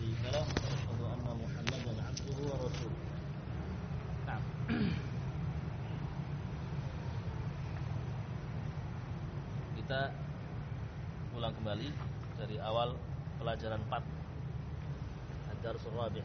شريك له وأشهد أن محمدا عبده ورسوله. نعم. Kita ulang kembali dari awal pelajaran 4 Ad-Darsul Rabi'.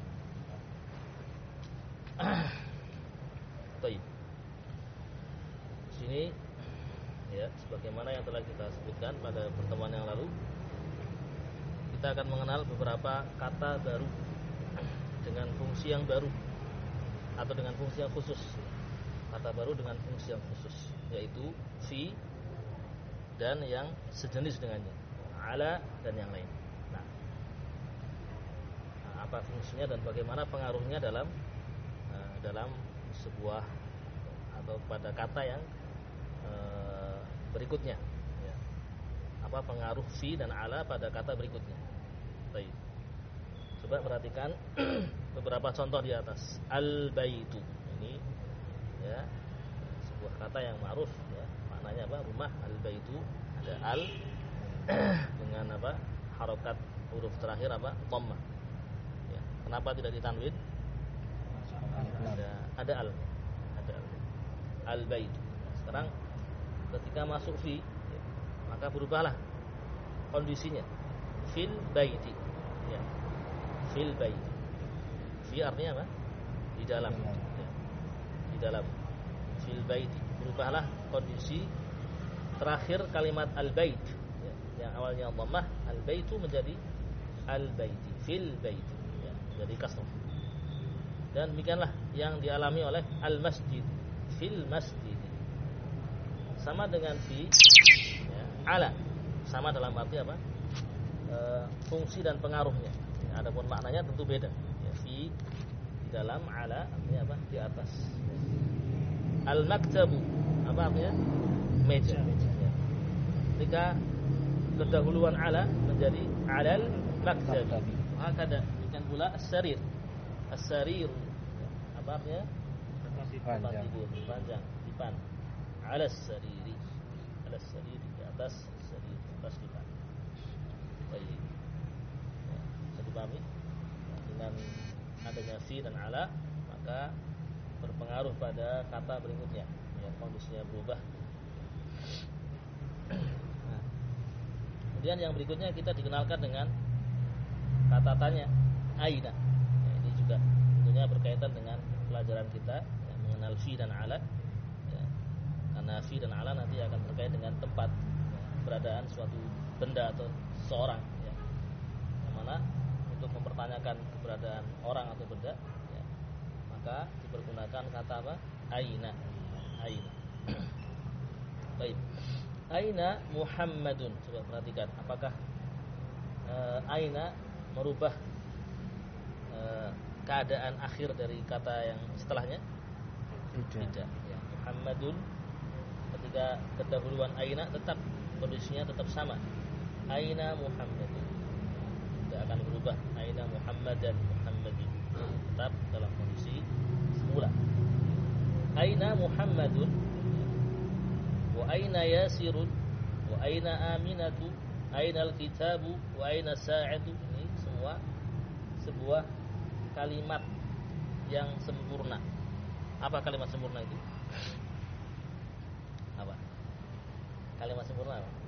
Baik. Di sini ya, sebagaimana yang telah kita sebutkan pada pertemuan yang lalu, kita akan mengenal beberapa kata baru dengan fungsi yang baru atau dengan fungsi yang khusus. Kata baru dengan fungsi yang khusus, yaitu fi dan yang sejenis dengannya, ala dan yang lain. Nah, apa fungsinya dan bagaimana pengaruhnya dalam sebuah atau pada kata yang berikutnya ya. Apa pengaruh fi dan ala pada kata berikutnya. Baik. Coba perhatikan beberapa contoh di atas. Al-baitu. Ini ya, sebuah kata yang ma'ruf ya. Maknanya apa? Rumah. Al-baitu, ada al dengan apa? Harokat huruf terakhir apa? Dhammah. Ya. Kenapa tidak ditanwin? Ada al. Ada al. Al-baitu. Sekarang ketika masuk fi ya, maka berubahlah kondisinya. Fil baiti ya. Fil baiti. Fi artinya apa? Di dalam ya. Di dalam. Fil baiti. Berubahlah kondisi terakhir kalimat al-bait ya. Yang awalnya dhammah, al-baitu menjadi al-baiti. Fil baiti ya. Jadi kasrah. Dan demikianlah yang dialami oleh al-masjid. Fil masjid. Sama dengan fi ya, ala. Sama dalam arti apa? Fungsi dan pengaruhnya. Ya, adapun maknanya tentu beda. Ya, fi di dalam, ala artinya apa? Di atas. Ya. Al-maktabu apa artinya? Meja. Ya. Ketika kedahuluan ala menjadi alal maktab. Hakada bukan pula as-sarir. As-sarir ya. Apa artinya? Tempat tidur, panjang, dipan. Alas sariri, alas sariri, di atas sariri, atas dipan. Baik. Ya, bisa dipahami? Dengan adanya fi dan ala, maka berpengaruh pada kata berikutnya. Ya, kondisinya berubah. Nah, kemudian yang berikutnya kita dikenalkan dengan kata tanya, aina. Ya, ini juga tentunya berkaitan dengan pelajaran kita yang mengenal fi dan ala. Karena fi dan ala nanti akan terkait dengan tempat ya, keberadaan suatu benda atau seorang ya. Yang mana untuk mempertanyakan keberadaan orang atau benda ya, maka dipergunakan kata apa? Aina. Aina. Baik. Aina Muhammadun. Coba perhatikan apakah aina merubah keadaan akhir dari kata yang setelahnya? Tidak ya. Muhammadun ketika kedahuluan aina tetap kondisinya tetap sama. Aina Muhammad. Tidak akan berubah. Aina Muhammadan, Muhammadin. Tetap dalam kondisi semula. Aina Muhammadun wa aina Yasirun wa aina Aminatu, aina al-kitabu wa aina sa'atu. Ini semua sebuah kalimat yang sempurna. Apa kalimat sempurna itu? Apa? Kalimat sempurna apa?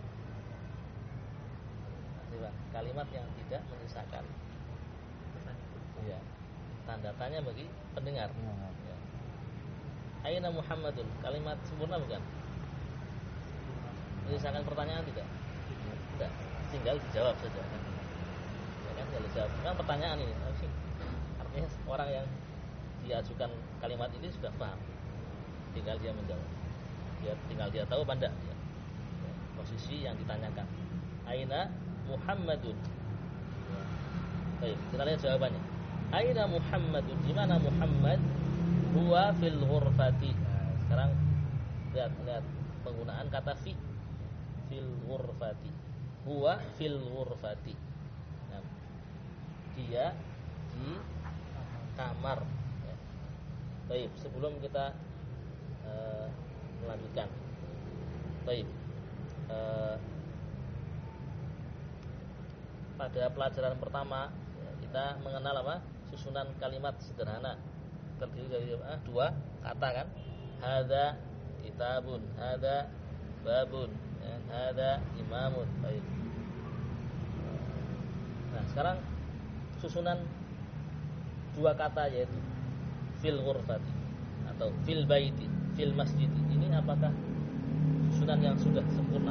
Kalimat yang tidak menyisakan ya, tanda tanya bagi pendengar ya. Aina Muhammadun, kalimat sempurna bukan? Menyisakan pertanyaan tidak? Tidak, tinggal dijawab saja kan? Ya kan, tinggal dijawab. Kan pertanyaan ini artinya orang yang diajukan kalimat ini sudah paham, tinggal dia menjawab. Tinggal dia tahu apa enggak ya. Posisi yang ditanyakan. Aina Muhammadun. Ya. Baik, kita lihat jawabannya. Aina Muhammadun? Di mana Muhammad? Huwa fil ghurfati. Nah, sekarang lihat penggunaan kata fi. Fil ghurfati. Huwa fil ghurfati. Nah, dia di kamar. Ya. Baik, sebelum kita melanjutkan. Baik. Pada pelajaran pertama ya, kita mengenal apa? Susunan kalimat sederhana terdiri dari dua kata kan? Hadza kitabun, hadza babun, ya, hadza imamun. Baik. Nah, sekarang susunan dua kata yaitu fil ghurfati atau fil baiti, fil masjid. Ini apakah susunan yang sudah sempurna?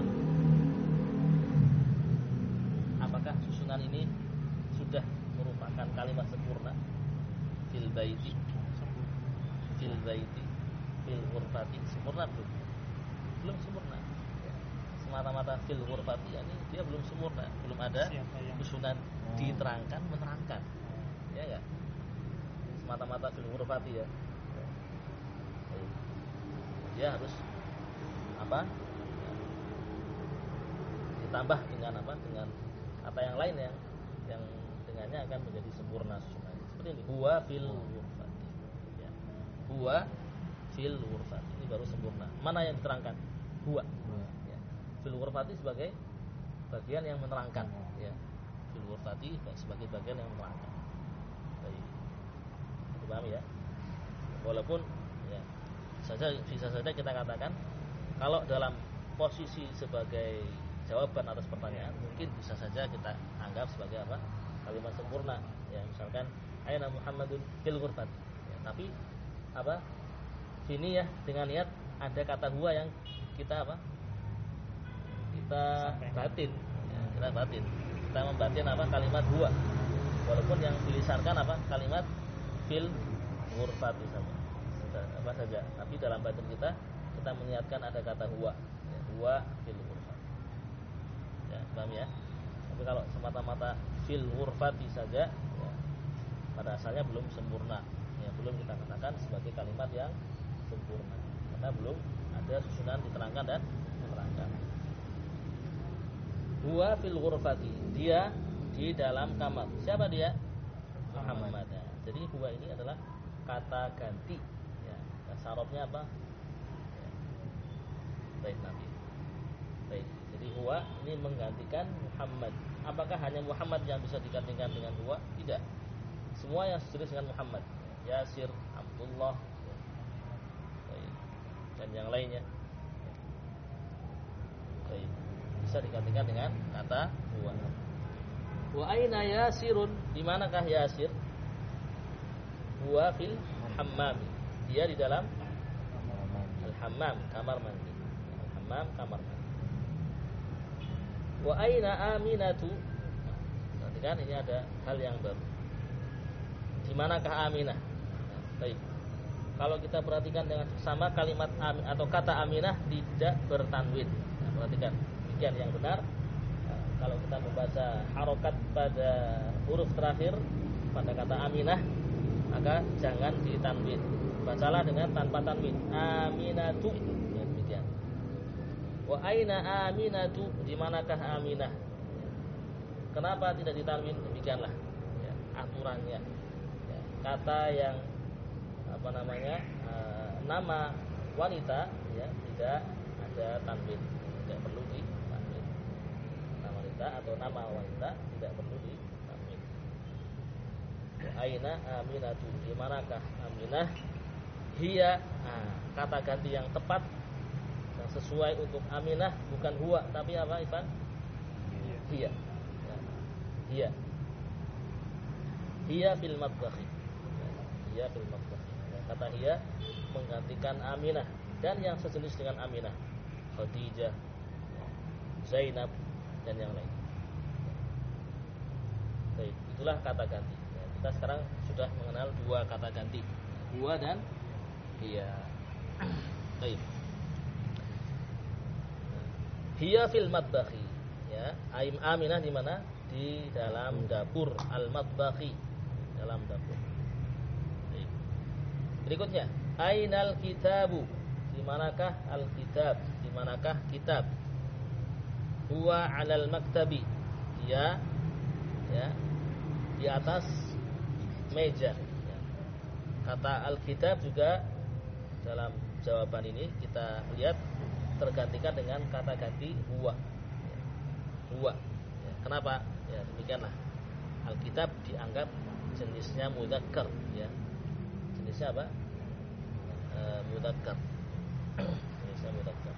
Apakah susunan ini sudah merupakan kalimat sempurna? Fil baiti, fil baiti, fil ghurfati, sempurna belum? Belum sempurna. Semata-mata fil ghurfati, ini dia belum sempurna, belum ada susunan diterangkan menerangkan. Ya enggak? Semata-mata fil ghurfati ya. Dia harus apa? Ditambah dengan apa? Dengan kata yang lain yang dengannya akan menjadi sempurna susunan. Seperti ini, huwa fil ghurfati. Ya. Huwa fil ghurfati. Ini baru sempurna. Mana yang diterangkan? Huwa. Ya. Fil ghurfati sebagai bagian yang menerangkan, ya. Fil ghurfati sebagai bagian yang menerangkan. Baik. Dipahami ya? Walaupun ya bisa saja kita katakan kalau dalam posisi sebagai jawaban atas pertanyaan mungkin bisa saja kita anggap sebagai apa? Kalimat sempurna. Ya, misalkan aina Muhammadun fil ghurfati. Ya, tapi apa? Sini ya dengan niat ada kata huwa yang kita apa? Kita batin. Ya, kita batin. Kita membatin apa? Kalimat huwa. Walaupun yang dilisankan apa? Kalimat fil ghurfati saja. Apa saja. Tapi dalam batin kita meniatkan ada kata huwa. Ya, huwa fil ghurfati. Ya, paham ya? Tapi kalau semata-mata fil ghurfati saja, ya, pada asalnya belum sempurna. Ya, belum kita katakan sebagai kalimat yang sempurna. Karena belum ada susunan diterangkan dan menerangkan. Huwa fil ghurfati, dia di dalam kamar. Siapa dia? Muhammad. Ya. Jadi huwa ini adalah kata ganti. Ya, sarofnya apa? Ya. Baik nanti. Baik. Jadi huwa ini menggantikan Muhammad. Apakah hanya Muhammad yang bisa digantikan dengan huwa? Tidak. Semua yang sejenis dengan Muhammad, Yasir, Abdullah, baik, dan yang lainnya, baik, bisa digantikan dengan kata huwa. Wa aina Yasirun? Di manakah Yasir? Huwa fil hammam. Dia di dalam al-hammam, kamar mandi. Al-hammam, kamar mandi. Wa aina Aminatu? Nanti kan ini ada hal yang baru. Di manakah Aminah? Nah, baik. Kalau kita perhatikan dengan sama kalimat atau kata Aminah tidak bertanwin. Nah, perhatikan, demikian yang benar. Nah, kalau kita membaca harokat pada huruf terakhir pada kata Aminah, maka jangan ditanwin. Bacalah dengan tanpa tanwin. Aminatu. Ya, demikian. Wa aina Aminatu? Di manakah Aminah? Kenapa tidak ditanwin? Demikianlah ya, aturannya. Ya, kata yang apa namanya nama wanita ya tidak ada tanwin, tidak perlu ditanwin. Nama wanita atau nama wanita tidak perlu ditanwin. Wa aina Aminatu? Di manakah Aminah? Hiya, kata ganti yang tepat yang sesuai untuk Aminah bukan huwa tapi apa Ivan? Hiya. Ya. Hiya fil matbakhi. Hiya fil matbakhi. Kata hiya menggantikan Aminah dan yang sejenis dengan Aminah, Khadijah, Zainab dan yang lain. Baik, itulah kata ganti. Ya, kita sekarang sudah mengenal dua kata ganti, huwa dan hiya. Baik. Hiya fil matbakhi. Ya, Aminah di mana? Di dalam dapur, al-matbakhi, dalam dapur. Baik. Berikutnya, ainal kitabu? Di manakah al-kitab? Di manakah kitab? Huwa 'alal maktabi. Dia ya di atas meja. Ya. Kata al-kitab juga dalam jawaban ini kita lihat tergantikan dengan kata ganti huwa. Ya. Huwa. Ya. Kenapa? Ya demikianlah. Alkitab dianggap jenisnya mudzakkar, ya. Jenisnya apa? Mudzakkar. Jenisnya mudzakkar.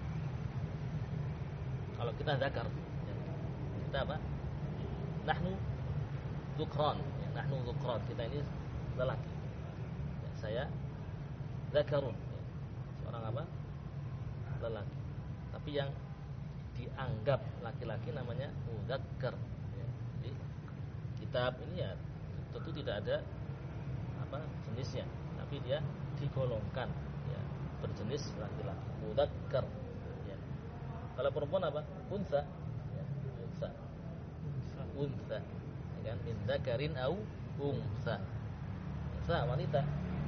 Kalau kita zakar, ya. Kita apa? Nahnu dzukran, ya. Nahnu dzukran. Kita ini lelaki. Ya, saya zakarun, ya. Seorang apa? Lelaki. Tapi yang dianggap laki-laki namanya mudzakkar, ya. Jadi kitab ini ya tentu tidak ada apa jenisnya, tapi dia digolongkan, ya, berjenis laki-laki, mudzakkar, ya. Kalau perempuan apa? Unsa, ya, unsa, ya kan? Min dzakarin au unsa. Unsa wanita.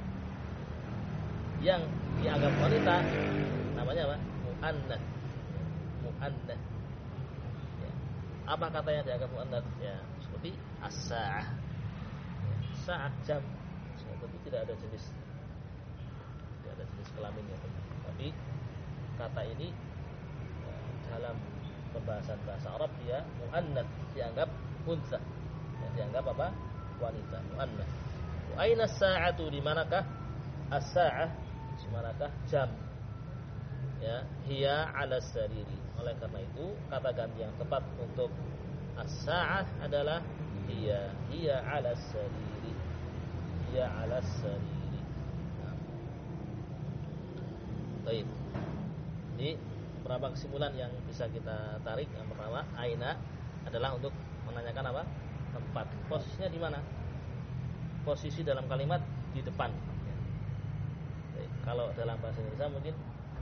Yang dianggap wanita namanya apa? Muannats. Muannats. Ya. Apa katanya dianggap muannats? Ya, seperti as-sa'ah. Ya, sa'ah jam. Ya, tentu tidak ada jenis. Tidak ada jenis kelaminnya. Tapi kata ini dalam pembahasan bahasa Arab dia muannats, dianggap unsa. Ya, dianggap apa? Wanita, muannats. Wa aina as-sa'atu, di manakah as-sa'ah? Di manakah jam? Ya, hiya 'ala sariri. Oleh karena itu kata ganti yang tepat untuk as-sa'ah adalah hiya 'ala sariri. Hiya 'ala sariri. Nah. Baik. Jadi berapa kesimpulan yang bisa kita tarik? Yang pertama, aina adalah untuk menanyakan apa? Tempat. Posisinya di mana? Posisi dalam kalimat di depan. Baik. Kalau dalam bahasa Indonesia mungkin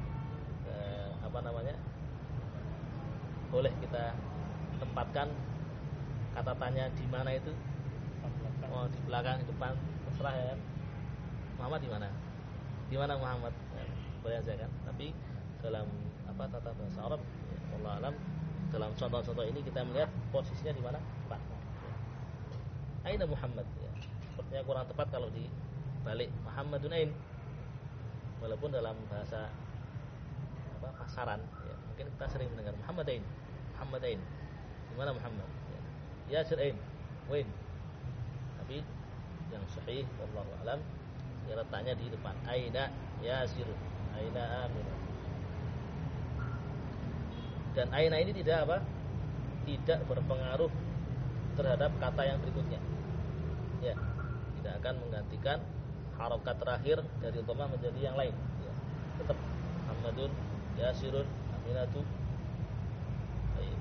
boleh kita tempatkan kata tanya di mana itu. Oh, di belakang, di depan, terserah ya. Muhammad di mana? Di mana Muhammad? Ya, boleh aja kan. Tapi dalam tata bahasa Arab, ya, wallahu alam, dalam contoh-contoh ini kita melihat posisinya di mana? Tepat. Ya. Aina Muhammad? Ya. Sepertinya kurang tepat kalau dibalik Muhammadun ain. Walaupun dalam bahasa pasaran, ya, mungkin kita sering mendengar Muhammadain. Di mana Muhammad? Ya, Yasir ain. Wain. Tapi yang sahih wallahu alam, ya, letaknya di depan. Aina Yasir, aina Aminah. Dan aina ini tidak berpengaruh terhadap kata yang berikutnya. Ya, tidak akan menggantikan harokat terakhir dari dhamma menjadi yang lain. Ya, tetap Muhammadun, Yasirun, Aminatu. Baik.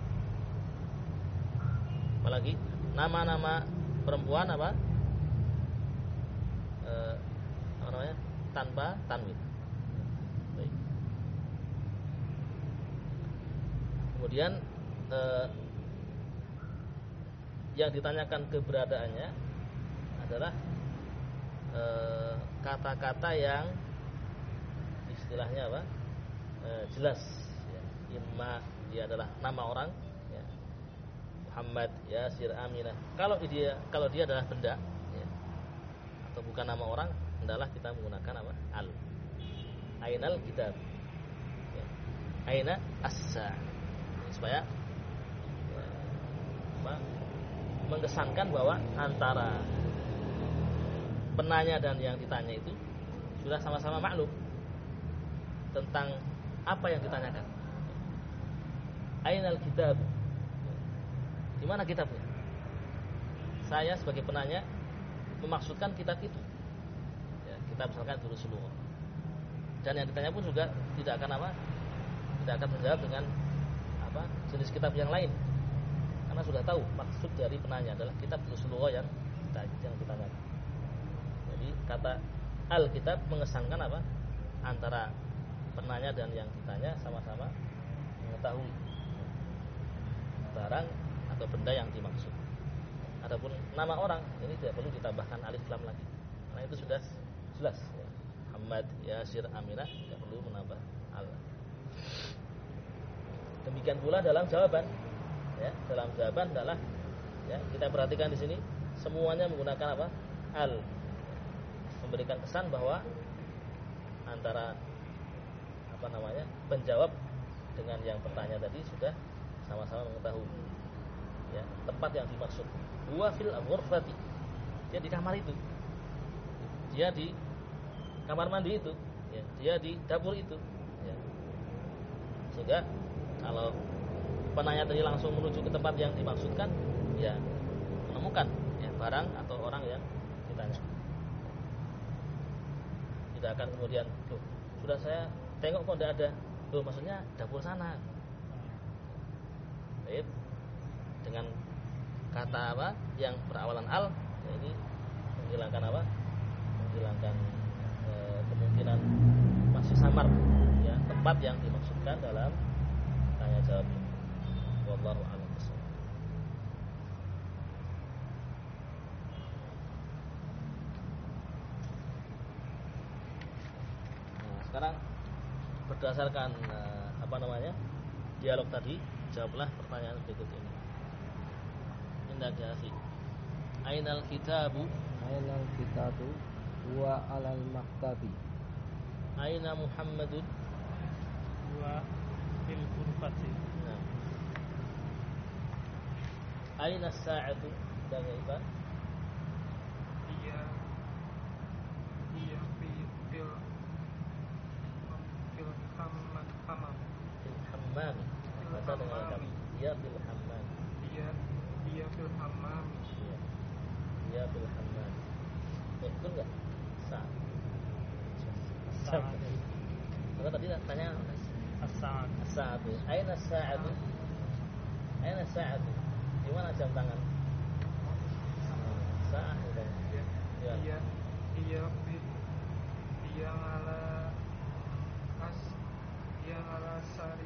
Apalagi nama-nama perempuan apa namanya? Tanpa tanwin. Baik. Kemudian yang ditanyakan keberadaannya adalah kata-kata yang istilahnya apa? Jelas, ya. Imma dia adalah nama orang, ya. Muhammad, Yasir, Aminah. Kalau dia adalah benda, ya, atau bukan nama orang, hendaklah kita menggunakan apa? Al. Ainal kitab, ya. Aina as-sa', supaya mengesankan bahwa antara penanya dan yang ditanya itu sudah sama-sama maklum tentang apa yang ditanyakan. Ainal kitab? Di mana kitabnya? Saya sebagai penanya memaksudkan kitab itu. Ya, kitab misalkan Rasulullah. Dan yang ditanya pun juga tidak akan menjawab dengan jenis kitab yang lain. Karena sudah tahu maksud dari penanya adalah kitab Rasulullah yang ditanyakan. Jadi kata al-kitab mengesankan antara penanya dan yang ditanya sama-sama mengetahui barang atau benda yang dimaksud. Adapun nama orang ini tidak perlu ditambahkan alif lam lagi, karena itu sudah jelas, ya. Muhammad, Yasir, Aminah, tidak perlu menambah al. Demikian pula dalam jawaban, ya, dalam jawaban adalah, ya, kita perhatikan di sini semuanya menggunakan al, memberikan kesan bahwa antara penjawab dengan yang bertanya tadi sudah sama-sama mengetahui. ya, tempat yang dimaksud. Huwa fil ghurfati. Dia di kamar itu. Dia di kamar mandi itu, ya. Dia di dapur itu, ya. Sehingga kalau penanya tadi langsung menuju ke tempat yang dimaksudkan, ya menemukan ya barang atau orang yang ditanya. Tidak akan kemudian, loh, sudah saya tengok kok tidak ada. Loh, maksudnya dapur sana. Baik. Dengan kata apa yang berawalan al, ya ini menghilangkan apa? Menghilangkan kemungkinan masih samar ya tempat yang dimaksudkan dalam tanya jawab ini. Wallahu a'lam bishawab. Nah, sekarang berdasarkan dialog tadi, jawablah pertanyaan berikut ini. Indah ya akhi. Ainal kitabu? Ainal kitabu huwa alal maktabi. Aina Muhammadun? Huwa fil ghurfati. Nah. Aina as-sa'atu? Dan Iban? Iya fil hammam. Baca dengan kami. Dia fil hammam. Dia fil hammam. Dia fil hammam. Betul enggak? Maka tadi tanya as-sa'atu. Aina as-sa'atu? Aina as-sa'atu? Di mana jam tangan? Sa'ah itu. Ya. Dia ala sari.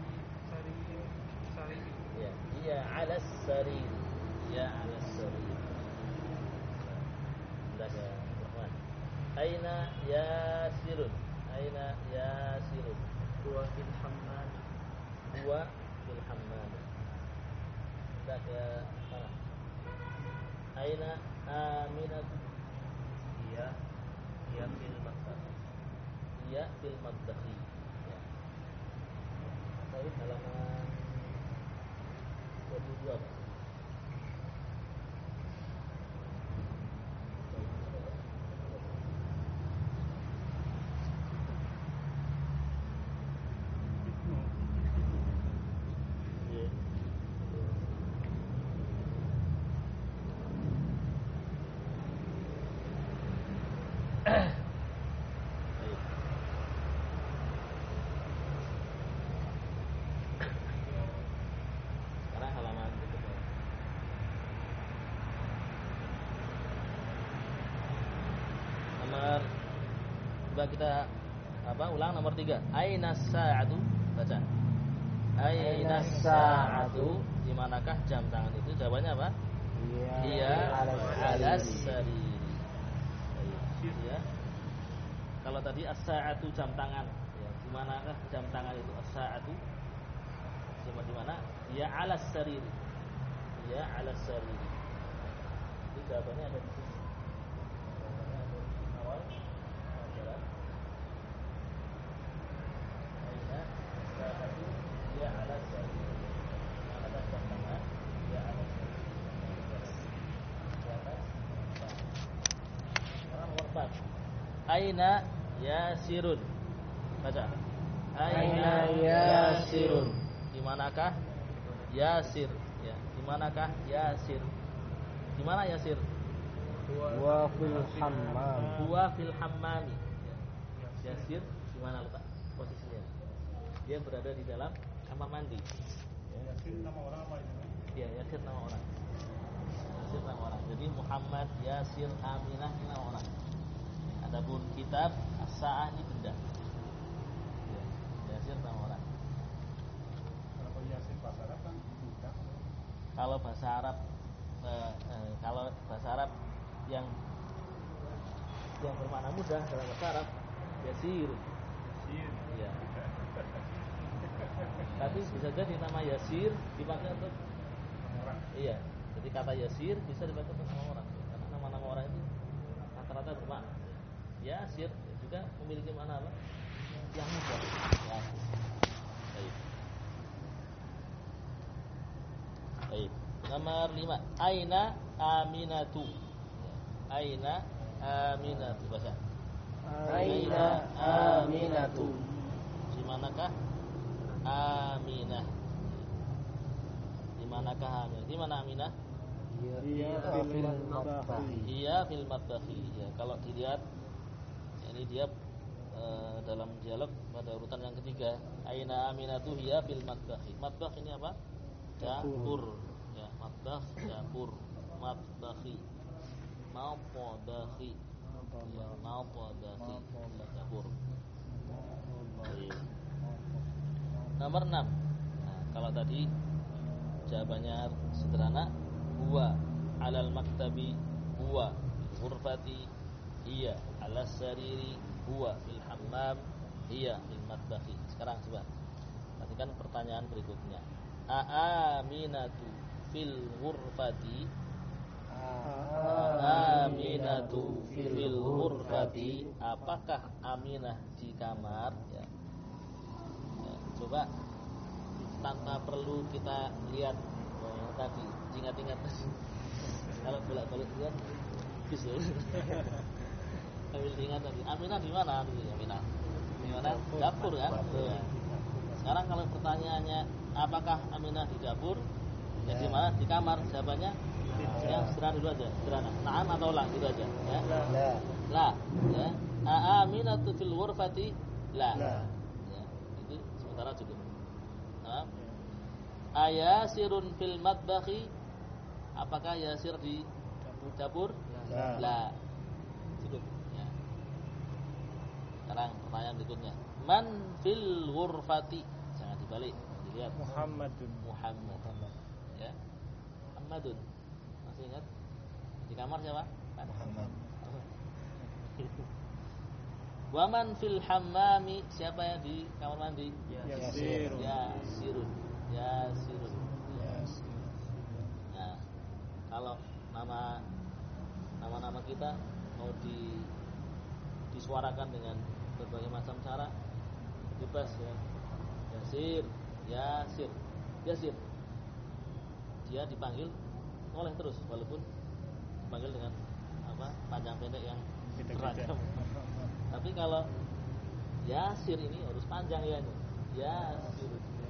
Ya, dia ala sarir. Ya ala sarir. Sudah ya, Rahman. Aina Yasirun? Aina Yasirun? Huwa fil hammam. Huwa fil hammam. Sudah ya, mana? Aina Aminatu? Dia fil madkhi. Dia fil madkhi. Ya. Tadi halaman 22 Pak. Kita ulang nomor 3. Aina sa'atu? Baca. Aina sa'atu? Di manakah jam tangan itu? Jawabannya apa? Dia ala sarir. Ya. Kalau tadi as-sa'atu jam tangan, ya, di manakah jam tangan itu? As-sa'atu di mana? Dia ala sarir. Dia ala sarir. Jadi jawabannya ada di sini. Jawabannya ada di awal. Aina Yasirun? Baca. Aina Yasirun? Di manakah Yasir? Ya, di manakah Yasir? Di mana Yasir? Huwa fil hammam. Huwa fil hammami. Ya. Yasir di mana letak posisinya? Dia berada di dalam kamar mandi. Ya. Yasir nama orang apa itu? Iya, Yasir nama orang. Yasir nama orang. Jadi Muhammad, Yasir, Aminah ini nama orang. Adapun kitab as-sa'ah ini benda. Ya, Yasir nama orang. Kalau Yasir bahasa Arab kan mudah. Kalau bahasa Arab yang bermakna mudah dalam bahasa Arab Yasir. Iya. Tapi bisa jadi nama Yasir dipakai untuk orang. Iya. Jadi kata Yasir bisa dipakai untuk nama orang. Karena nama-nama orang itu rata-rata bermakna. Yasir juga memiliki makna apa? Yang mudah. Baik. Baik. Nomor 5. Aina Aminatu. Aina Aminatu baca. Aina Aminatu. Di manakah Aminah? Di manakah Aminah? Di mana Aminah? Iya fil matbahi. Iya fil matbahi. Ya, kalau dilihat ini dia dalam dialog pada urutan yang ketiga. Aina Aminatu hiya fil matbahi. Matbah ini apa? Dapur. Ya, matbah dapur. Matbahi. Mapadahi. Ya, mapadahi. Dapur. Baik. Nomor 6. Nah, kalau tadi jawabannya sederhana, huwa 'alal maktabi, huwa fil ghurfati, hiya 'alas sariri, huwa fil hammam, hiya fil matbahi. Sekarang coba perhatikan pertanyaan berikutnya. Aaminatu fil ghurfati, Aminatu fil ghurfati, apakah Aminah di kamar? Ya. Ya, coba tanpa perlu kita lihat tadi, ingat-ingat kalau bolak-balik lihat bisa. Sambil ingat tadi, Aminah di mana? Aminah di mana? Dapur kan? Ya. Sekarang kalau pertanyaannya apakah Aminah di dapur? Ya di mana? Di kamar. Jawabannya yang sederhana dulu aja, sederhana. Na'am atau la gitu aja, ya. La. Ya. Aminatu fil ghurfati? La. Ya. Itu sementara cukup. Nah. Ayasirun fil matbahi? Apakah Yasir di dapur? La. Cukup, ya. Sekarang pertanyaan berikutnya. Man fil ghurfati? Jangan dibalik, dilihat. Muhammadun. Ya. Muhammadun. Masih ingat? Di kamar siapa? Muhammad. Waman fil hammami? Siapa yang di kamar mandi? Yasirun. Yasirun. Nah, kalau nama-nama kita mau disuarakan dengan berbagai macam cara, bebas ya. Yasir. Dia dipanggil oleh terus walaupun dipanggil dengan panjang pendek yang beragam. Tapi kalau Yasir ini harus panjang ya. Yasir.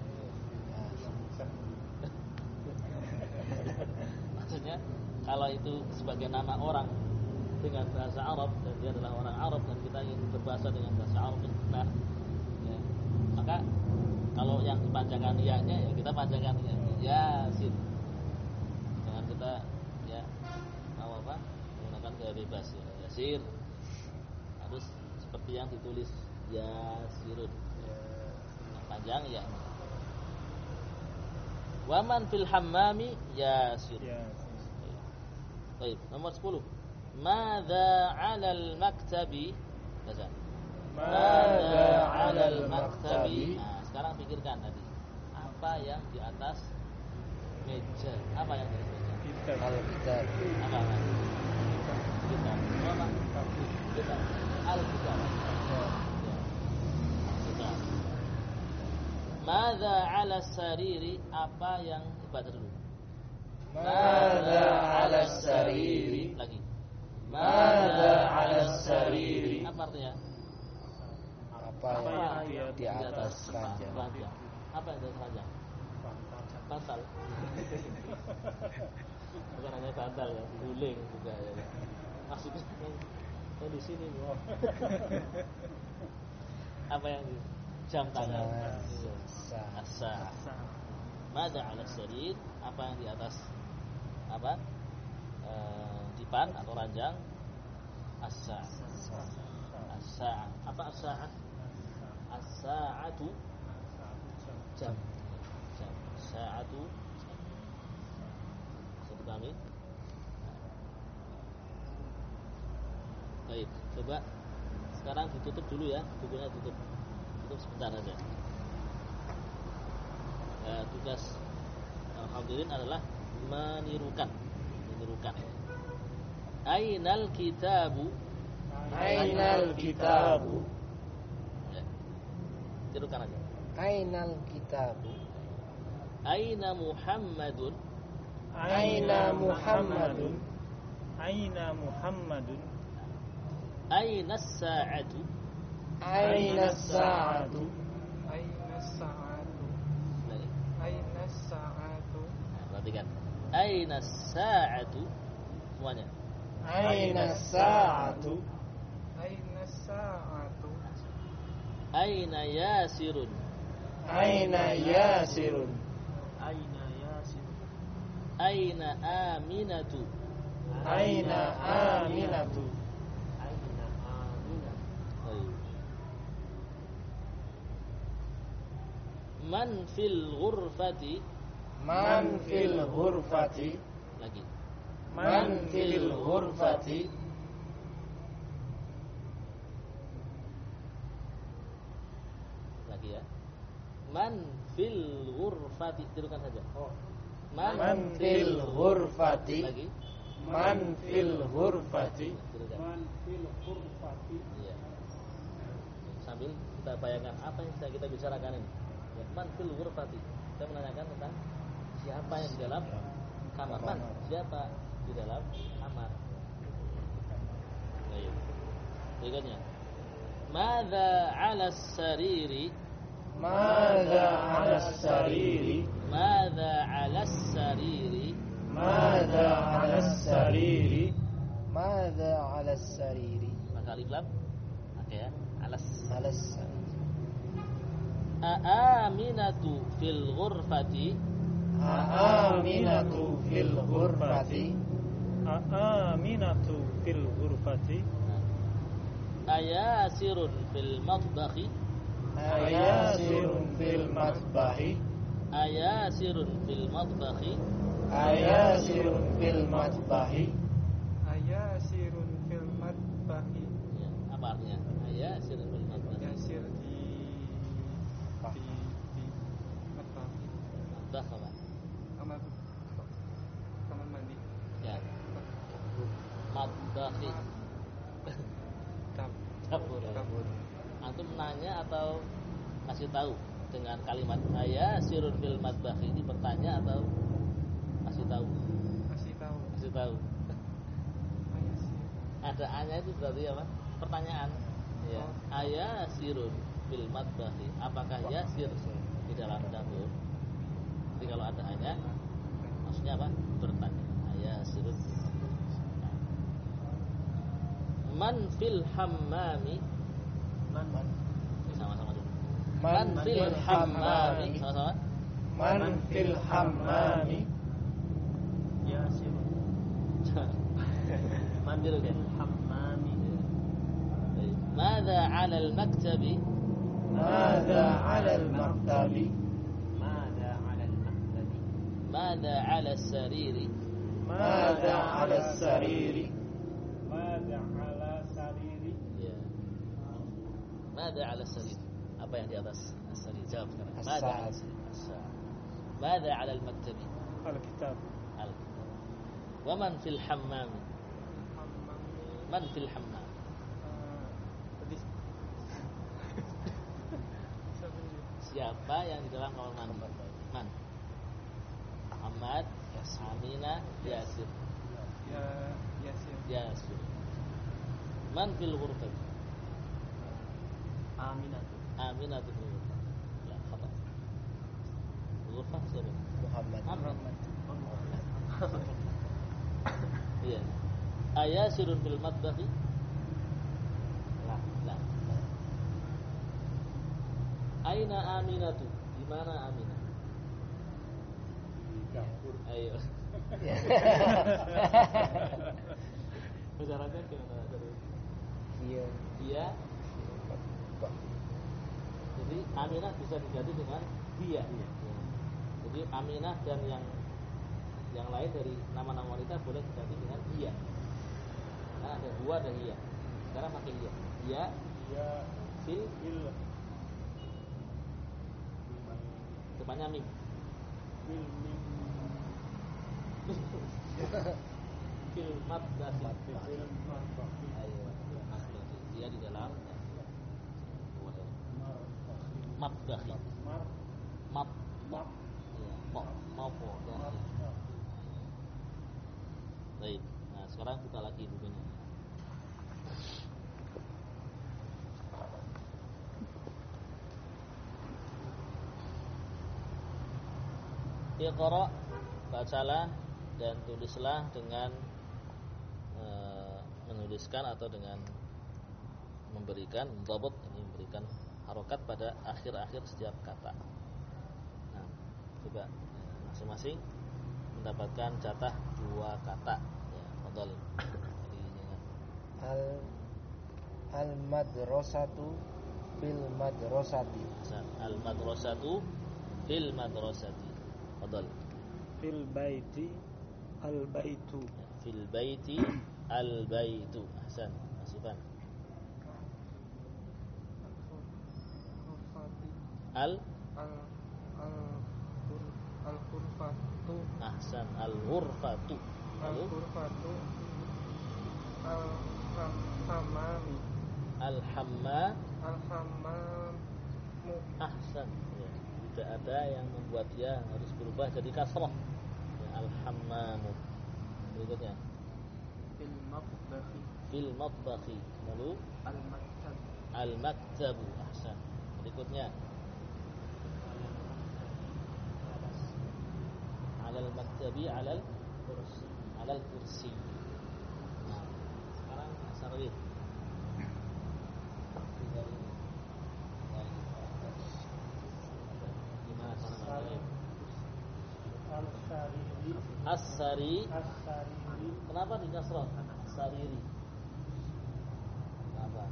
Maksudnya kalau itu sebagai nama orang dengan bahasa Arab dan dia adalah orang Arab dan kita ingin berbahasa dengan bahasa Arab yang benar, ya, maka kalau yang dipanjangkan ya-nya ya kita panjangkan ya. Yasir. Jangan kita ya menggunakan gaya bebas ya. Yasir harus seperti yang ditulis Yasirun. Yang panjang ya. Waman fil hammami Yasir. Baik, nomor 10. Madza 'alal maktabi? Baca. Madza 'alal maktabi? Nah, sekarang pikirkan tadi. Apa yang di atas meja? Apa yang di atas meja? Al-kitab. Apa? Kitab. Apa? Kitab. Al-kitab. Ya. Kitab. Madza 'ala sariri? Apa yang baca dulu? Madza 'ala sariri? Lagi. Madza 'ala sariri? Apa artinya? Apa yang di atas ranjang? Apa yang di atas ranjang? Bantal. Bukan hanya bantal ya, guling juga ya. Maksudnya di sini loh. Apa yang di jam tangan? Asa. Madza 'ala sarir? Apa yang di atas dipan atau ranjang? Asa. Apa as-sa'ah? As-sa'atu jam. Sa'atu jam. Maksud kami. Baik, coba sekarang ditutup dulu ya, bukunya tutup sebentar aja. Tugas hadirin adalah menirukan. Ainal kitabu? Ainal kitabu? Ya. Tirukan aja. Ainal kitabu? Aina Muhammadun? Aina Muhammadun. Aina Muhammadun. Aina as-sa'atu. Aina as-sa'atu. Aina as-sa'atu. Lagi. Aina as-sa'atu. Nah, perhatikan. Aina as-sa'atu. Semuanya. Aina as-sa'atu. Aina as-sa'atu. Aina Yasirun. Aina Yasirun. Aina Yasir. Aina Aminatu. Aina Aminatu. Aina Aminah. Baik. Man fil ghurfati. Man fil ghurfati. Lagi. Man fil ghurfati. Lagi ya. Man fil ghurfati. Tirukan saja. Man fil ghurfati. Lagi. Man fil ghurfati. Tirukan. Man fil ghurfati. Iya. Sambil kita bayangkan apa yang sedang kita bicarakan ini. Ya, man fil ghurfati. Kita menanyakan tentang siapa yang di dalam kamar. Man, siapa di dalam kamar? Baik. Berikutnya. Madza 'ala as-sariri? Madza 'ala as-sariri. Madza 'ala as-sariri? Madza 'ala as-sariri. Madza 'ala as-sariri. Maka alif lam. Oke ya. Alas. 'Ala as-sariri. Aaminatu fil ghurfati? Aminatu fil ghurfati. Aminatu fil ghurfati. Ayasirun fil matbakhi? Ayasirun fil matbahi. Ayasirun fil matbakhi? Ayasirun fil matbahi. Ayasirun fil matbahi. Ya, apa artinya? Ayasirun fil matbakhi. Yasir di matbahi. Matbakh apa? Kamar mandi. Ya. Matbakhi. Dapur. Dapur. Antum nanya atau kasih tahu dengan kalimat ayasirun fil matbakhi? Ini bertanya atau kasih tahu? Kasih tahu. Kasih tahu. Ayasir. Ada anya itu berarti apa? Pertanyaan. Ya. Ayasirun fil matbakhi. Apakah yasir di dalam dapur? Jadi kalau ada anya, maksudnya apa? Bertanya. Ayasirun. Man fil hammami? Sama-sama dulu. Man fil hammami? Sama-sama. Man fil hammami. Yasir. Mandil kan? Hammami. Mada 'ala al-maktabi? Madza 'ala al-maktabi. Mada 'ala al-maktabi. Mada 'ala as-sariri? Madza 'ala as-sariri. Madza 'ala sariri. Ya. Mada 'ala as-sarir? Apa yang di atas as-sarir? Jawab sekarang. As-sa'at. Mada 'ala as-sarir? As-sa'at. Mada 'ala al-maktabi? Al-kitab. Al-kitab. Wa man fil hammami? Hammam. Man fil hammam? Tadi. Siapa ini? Siapa yang di dalam kamar mandi? Man? Muhammad, Aminah, Yasir. Ya Yasir. Yasir. Man fil ghurfati? Aminatu. Aminah fil ghurfah. La, khata. Ghurfah siapa? Muhammad. Iya. Ayasirun fil matbakhi? La, la. Aina Aminatu? Di mana Aminah? Dapur. Ayo. Bicaranya gimana tadi? Iya. Dia. Jadi Aminah bisa diganti dengan dia. Ya. Jadi Aminah dan yang lain dari nama-nama wanita boleh diganti dengan dia. Karena ada dua ada dia. Sekarang pakai dia. Dia Ya fil fil depannya mim. fil min Fil matbakhi. fil matbahi. Ayo. Matbakhi. Dia di dalam matbakhi. Mar Mat. mar Ya. Mau po. Ya. Baik. Nah, sekarang buka lagi bukunya. Iqra, bacalah dan tulislah dengan menuliskan atau dengan memberikan mudhabbat, ini memberikan harokat pada akhir-akhir setiap kata. Nah, coba masing-masing mendapatkan jatah 2 kata. Ya, fadhal. Al madrasatu fil madrasati. Al madrasatu fil madrasati. Fadhal. Fil baiti al baitu. Fil baiti al baitu. Ahsan. Masifan. Al Al-Ghurfatu. Ahsan. Al ghurfatu. Lalu Al-Ghurfatu Al-Hammami. Al-Hammamu. Ahsan. Ya. Tidak ada yang membuat dia harus berubah jadi kasrah. Ya, al-hammamu. Berikutnya Fil matbakhi. fil matbakhi. Lalu Al-Maktab. al-maktabu. Ahsan. Berikutnya alal maktabi alal kursi. Alal kursi. Nah, sekarang Sarwid. Gimana cara bacanya? Al-Sariri. As-sari. As-Sariri. Kenapa di kasrah? Sariri. Kenapa?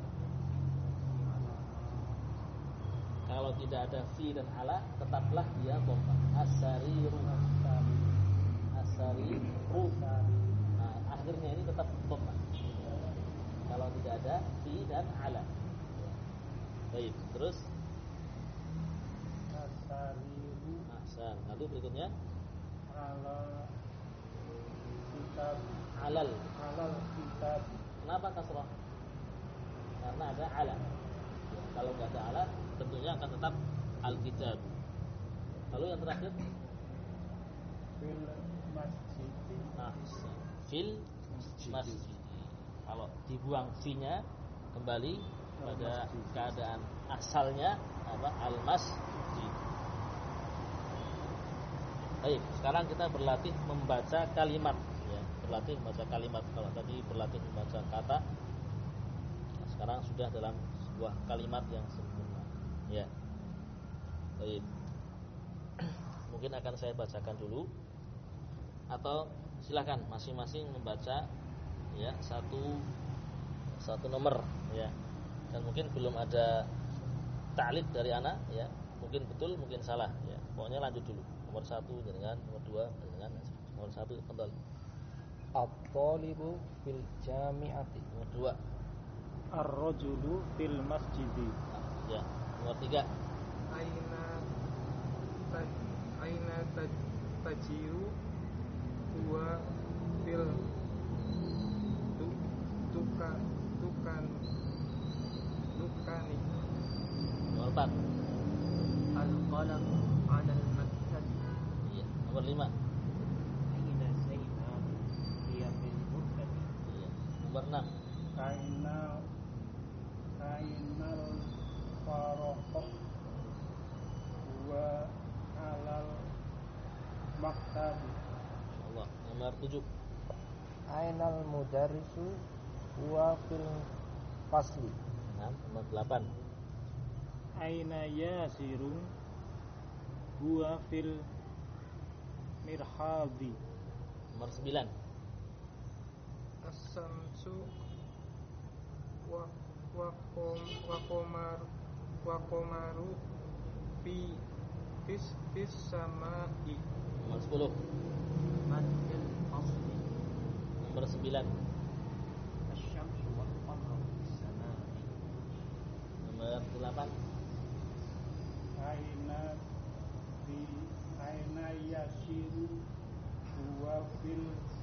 Kalau tidak ada fi dan ala, tetaplah dia dhammah. As-sariru. As-sariru. Nah, akhirnya ini tetap dhammah. Kalau tidak ada fi dan ala. Baik, terus As-Sariru. ahsan. Lalu berikutnya Ala kitab. alal. Alal kitab. Kenapa kasrah? Karena ada ala. Ya, kalau nggak ada ala, tentunya akan tetap al-kitab. Lalu yang terakhir, Fil masjid. ahsan. Fil masjid. Kalau dibuang fi-nya kembali pada keadaan asalnya apa? Al-masjid. Baik, sekarang kita berlatih membaca kalimat ya, berlatih membaca kalimat. Kalau tadi berlatih membaca kata, nah, sekarang sudah dalam sebuah kalimat yang sempurna. Ya. Baik. Mungkin akan saya bacakan dulu atau silakan masing-masing membaca ya satu nomor ya. Dan mungkin belum ada ta'liq dari anak ya. Mungkin betul, mungkin salah ya. Pokoknya lanjut dulu. Nomor 1 dengan nomor 2 dengan nomor 1 kembali. At-talibu fil jami'ati. Nomor 2. Ar-rajulu fil masjidi. Ya. Nomor 3. Aina tajiru huwa fil dukani. Nomor 4. Al-qalamu 'ala al-maktab. Iya. Nomor 5. Aina Zainab hiya fil ghurfati. Iya. Nomor 6. Ainal faroqah wa alal maktab. Insyaallah. Nomor 7. Ainal mudarrisu huwa fil fasli. Nah, nomor 8. Aina yasirun huwa fil mirhadi. Nomor 9. As-samsu wa qamaru fis samai. Nomor 10. Madil fasli. Nomor 9. Asy-syamsu wal qamaru fis samai. Nomor 8. Aina yasiru huwa fil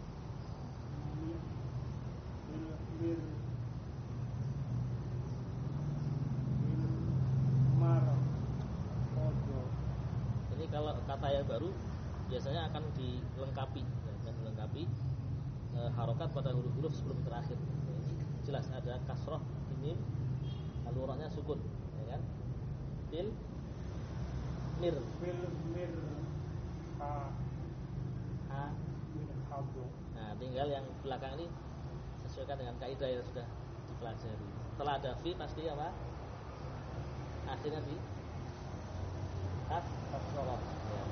marqodo. Ini kalau kata yang baru biasanya akan dilengkapi, ya, akan dilengkapi harokat pada huruf-huruf sebelum terakhir. Ini jelas ada kasroh di mim, lalu roknya sukun, ya kan? Fil mir ha. Nah, tinggal yang belakang ini sesuaikan dengan kaidah yang sudah dipelajari. Setelah ada fi pasti apa? Akhirnya di kasroh. Ya.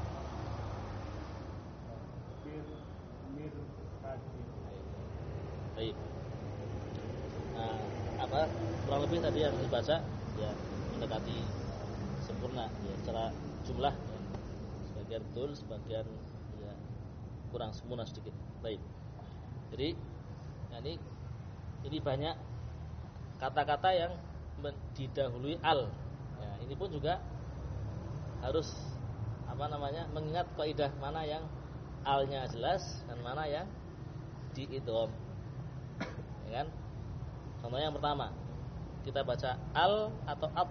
Baik. Nah, apa kurang lebih tadi yang dibaca ya mendekati sempurna ya secara jumlah ya. Sebagian betul, sebagian ya kurang sempurna sedikit. Baik. Jadi ya ini banyak kata-kata yang didahului al. Ya, ini pun juga harus mengingat kaidah mana yang alnya jelas dan mana yang diidgham. Ya kan? Contoh yang pertama, kita baca al atau ab.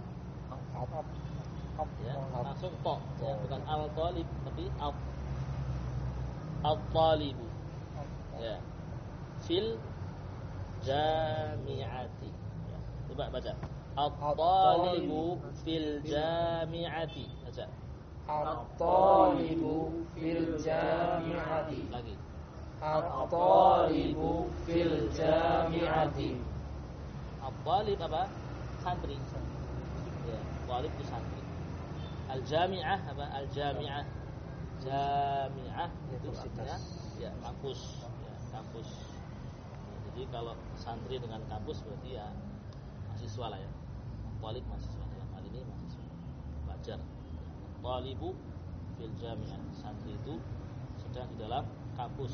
Ya, langsung to, ya, bukan al talib tapi ab. Al-talibu. Ya. Fil jami'ati. Ya. Coba baca. Al-talibu fil jami'ati. Baca. At-talibu fil jami'ati. Lagi. At-talibu fil jami'ati. At-talib apa? Santri. Ya, talib itu santri. Al-jami'ah apa? Al-jami'ah. Jami'ah itu artinya ya kampus, ya, kampus. Ya, jadi kalau santri dengan kampus berarti ya mahasiswa lah ya. Talib mahasiswa dalam hal ini mahasiswa. Pelajar. Talibu fil jami'ah. Santri itu sedang di dalam kampus.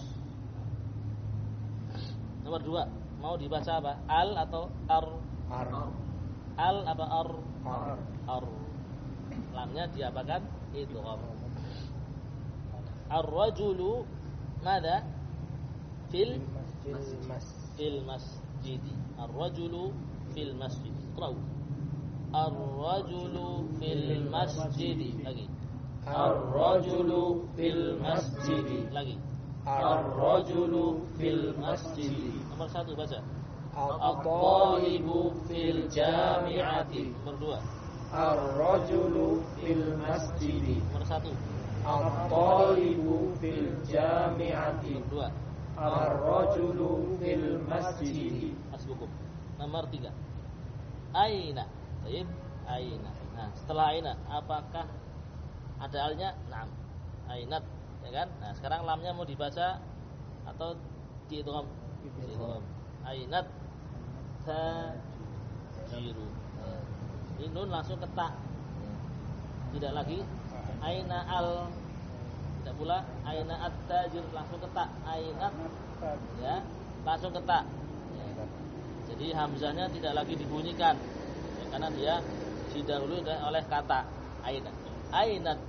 Nomor 2, mau dibaca apa? Al atau ar? Ar. Al apa ar? Ar. Ar. Lamnya diapakan? Idgham. Ar-rajulu mada? Fil masjid. Ar-rajulu fil masjid. Iqra'u. Ar-rajulu fil masjid. Lagi. Ar-rajulu fil masjid. Lagi. Ar-rajulu fil masjid. Nomor 1 baca. At-talibu fil jami'ati. Nomor 2. Ar-rajulu fil masjid. Nomor 1. At-talibu fil jami'ati. Nomor 2. Ar-rajulu fil masjid. Hasbukum. Nomor 3. Aina. Baik, aina. Nah, setelah aina apakah ada alnya? Naam. Ainat, ya kan? Nah, sekarang lamnya mau dibaca atau diidgham? Diidgham. Ainat tajiru. Ini nun langsung ke ta. Tidak lagi aina al. Tidak pula aina at-tajir, langsung ke ta. Ainat ya, langsung ke ta. Ya. Jadi hamzahnya tidak lagi dibunyikan. Ya, karena dia didahului oleh kata aina. Ainat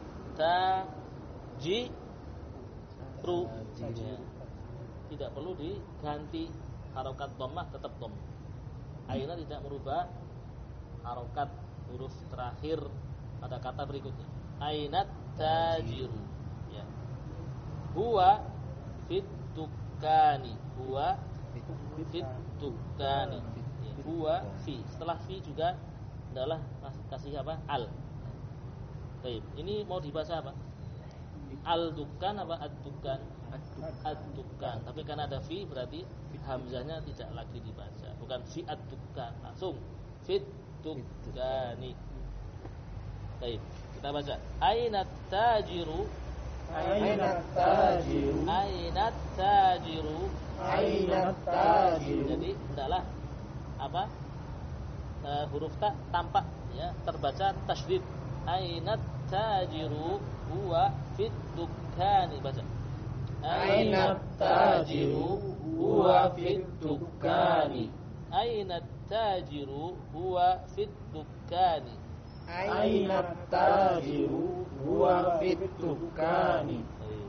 tajiru. Tidak perlu diganti harokat dhammah, tetap dhamm. Aina tidak merubah harokat huruf terakhir pada kata berikutnya. Ainat tajiru. Ya. Huwa fit dukani. Huwa fit dukani. Ya. Huwa fi. Setelah fi juga adalah kasih apa? Al. Baik. Ini mau dibaca apa? Al dukan apa ad-dukan? Ad-dukan. Tapi karena ada fi berarti hamzahnya tidak lagi dibaca. Bukan fi ad-dukan, langsung fit dukani. Baik, kita baca. Ainat tajiru. Ainat tajiru. Ainat tajiru. Ainat tajiru. Jadi adalah apa? Huruf ta tampak ya, terbaca tasydid. Ainat tajiru huwa fit dukani. Baca. Ainat tajiru huwa fit dukani. Ainat tajiru huwa fit dukani. Ainat tajiru huwa fit dukani.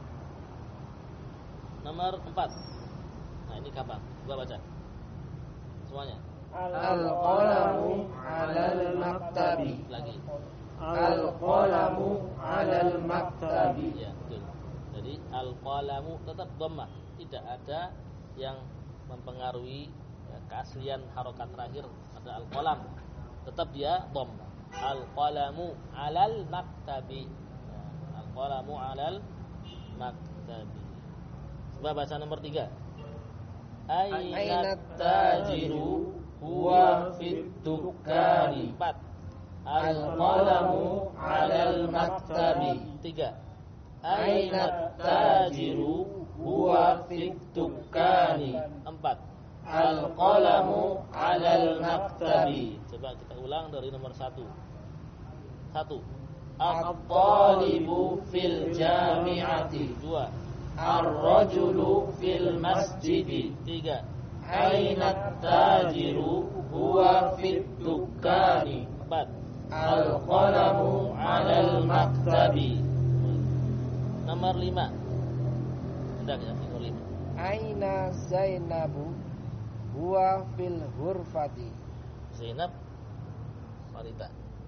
Nomor 4. Nah, ini kapan? Gua baca. Semuanya. Al-qalamu 'alal maktabi. Lagi. Al-qalamu 'alal maktabi. Ya, betul. Jadi al-qalamu tetap dhammah, tidak ada yang mempengaruhi keaslian harokat terakhir pada al-qalam, tetap dia dhammah. Al-qalamu 'alal maktabi. Al-qalamu 'alal maktabi. Coba baca nomor 3. Aina tajiru huwa fit dukani. 4. Al-qalamu 'alal maktabi. 3. Aina tajiru huwa fit dukani. 4. Al-qalamu 'alal maktabi. Coba kita ulang dari nomor 1. 1. At-talibu fil jami'ati. 2. Ar-rajulu fil masjidi. 3. Aina tajiru huwa fit dukani. 4. Al-qalamu 'alal maktabi. Nomor 5. Sudah ya, nomor 5. Aina Zainabu huwa fil hurfati. Zainab wanita.